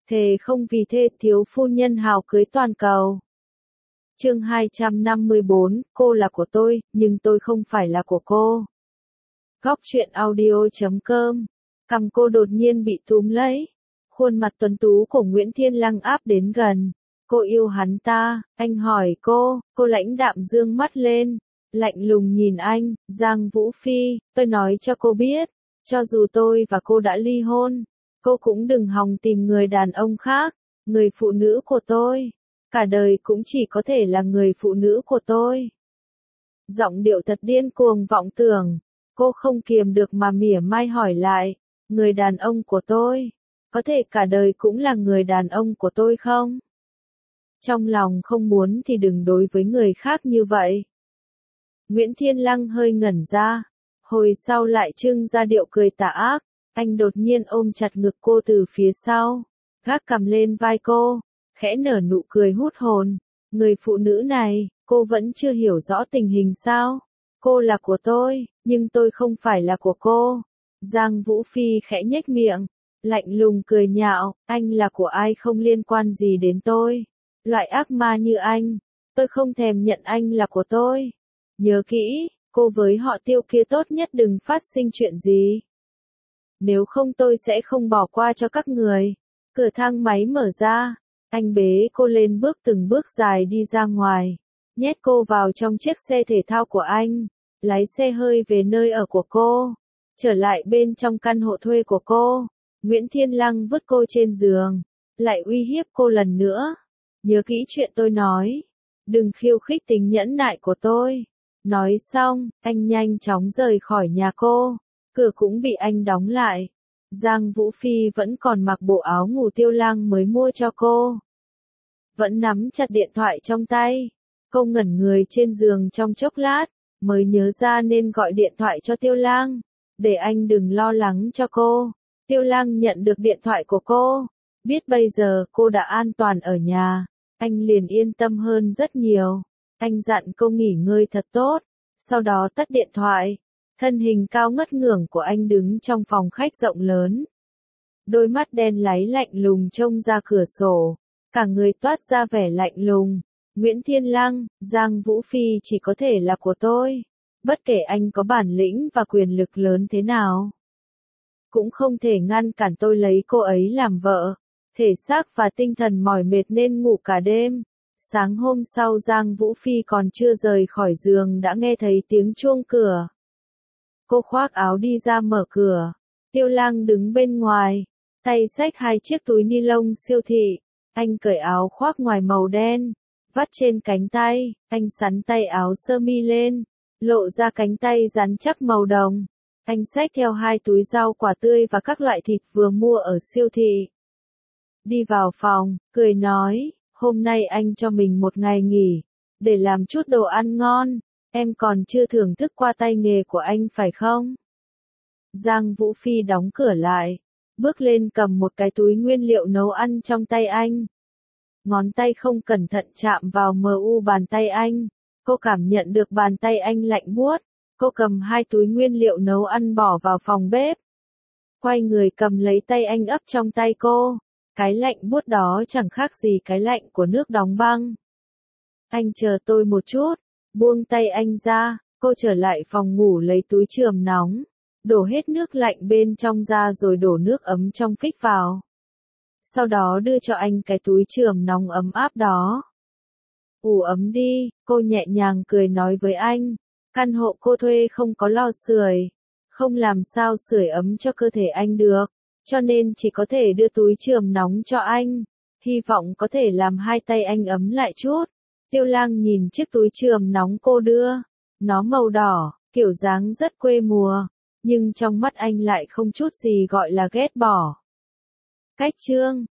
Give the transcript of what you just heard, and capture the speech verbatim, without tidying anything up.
thề không vì thê thiếu phu nhân hào cưới toàn cầu. Chương hai trăm năm mươi bốn, cô là của tôi, nhưng tôi không phải là của cô. Góc truyện audio chấm com. Cằm cô đột nhiên bị túm lấy. Khuôn mặt tuấn tú của Nguyễn Thiên Lăng áp đến gần. Cô yêu hắn ta, anh hỏi cô, cô lãnh đạm dương mắt lên, lạnh lùng nhìn anh, Giang Vũ Phi, tôi nói cho cô biết, cho dù tôi và cô đã ly hôn, cô cũng đừng hòng tìm người đàn ông khác, người phụ nữ của tôi, cả đời cũng chỉ có thể là người phụ nữ của tôi. Giọng điệu thật điên cuồng vọng tưởng, cô không kiềm được mà mỉa mai hỏi lại, người đàn ông của tôi, có thể cả đời cũng là người đàn ông của tôi không? Trong lòng không muốn thì đừng đối với người khác như vậy. Nguyễn Thiên Lăng hơi ngẩn ra, hồi sau lại trưng ra điệu cười tà ác, anh đột nhiên ôm chặt ngực cô từ phía sau, gác cằm lên vai cô, khẽ nở nụ cười hút hồn. Người phụ nữ này, cô vẫn chưa hiểu rõ tình hình sao? Cô là của tôi, nhưng tôi không phải là của cô. Giang Vũ Phi khẽ nhếch miệng, lạnh lùng cười nhạo, anh là của ai không liên quan gì đến tôi. Loại ác ma như anh, tôi không thèm nhận anh là của tôi. Nhớ kỹ, cô với họ Tiêu kia tốt nhất đừng phát sinh chuyện gì. Nếu không tôi sẽ không bỏ qua cho các người. Cửa thang máy mở ra, anh bế cô lên bước từng bước dài đi ra ngoài, nhét cô vào trong chiếc xe thể thao của anh, lái xe hơi về nơi ở của cô, trở lại bên trong căn hộ thuê của cô. Nguyễn Thiên Lăng vứt cô trên giường, lại uy hiếp cô lần nữa. Nhớ kỹ chuyện tôi nói, đừng khiêu khích tính nhẫn nại của tôi. Nói xong, anh nhanh chóng rời khỏi nhà cô, cửa cũng bị anh đóng lại. Giang Vũ Phi vẫn còn mặc bộ áo ngủ Tiêu Lăng mới mua cho cô. Vẫn nắm chặt điện thoại trong tay. Cô ngẩn người trên giường trong chốc lát, mới nhớ ra nên gọi điện thoại cho Tiêu Lăng, để anh đừng lo lắng cho cô. Tiêu Lăng nhận được điện thoại của cô, biết bây giờ cô đã an toàn ở nhà, anh liền yên tâm hơn rất nhiều. Anh dặn cô nghỉ ngơi thật tốt, sau đó tắt điện thoại. Thân hình cao ngất ngưởng của anh đứng trong phòng khách rộng lớn. Đôi mắt đen láy lạnh lùng trông ra cửa sổ, cả người toát ra vẻ lạnh lùng. Nguyễn Thiên Lăng, Giang Vũ Phi chỉ có thể là của tôi, bất kể anh có bản lĩnh và quyền lực lớn thế nào, cũng không thể ngăn cản tôi lấy cô ấy làm vợ. Thể xác và tinh thần mỏi mệt nên ngủ cả đêm. Sáng hôm sau Giang Vũ Phi còn chưa rời khỏi giường đã nghe thấy tiếng chuông cửa. Cô khoác áo đi ra mở cửa. Tiêu Lăng đứng bên ngoài, tay xách hai chiếc túi ni lông siêu thị. Anh cởi áo khoác ngoài màu đen, vắt trên cánh tay, anh xắn tay áo sơ mi lên, lộ ra cánh tay rắn chắc màu đồng. Anh xách theo hai túi rau quả tươi và các loại thịt vừa mua ở siêu thị. Đi vào phòng, cười nói, hôm nay anh cho mình một ngày nghỉ, để làm chút đồ ăn ngon, em còn chưa thưởng thức qua tay nghề của anh phải không? Giang Vũ Phi đóng cửa lại, bước lên cầm một cái túi nguyên liệu nấu ăn trong tay anh. Ngón tay không cẩn thận chạm vào mờ u bàn tay anh, cô cảm nhận được bàn tay anh lạnh buốt, cô cầm hai túi nguyên liệu nấu ăn bỏ vào phòng bếp. Quay người cầm lấy tay anh ấp trong tay cô. Cái lạnh buốt đó chẳng khác gì cái lạnh của nước đóng băng. Anh chờ tôi một chút, buông tay anh ra, cô trở lại phòng ngủ lấy túi chườm nóng, đổ hết nước lạnh bên trong ra rồi đổ nước ấm trong phích vào. Sau đó đưa cho anh cái túi chườm nóng ấm áp đó. Ủ ấm đi, cô nhẹ nhàng cười nói với anh, căn hộ cô thuê không có lò sưởi, không làm sao sưởi ấm cho cơ thể anh được. Cho nên chỉ có thể đưa túi chườm nóng cho anh, hy vọng có thể làm hai tay anh ấm lại chút. Tiêu Lăng nhìn chiếc túi chườm nóng cô đưa, nó màu đỏ, kiểu dáng rất quê mùa, nhưng trong mắt anh lại không chút gì gọi là ghét bỏ. Cách chương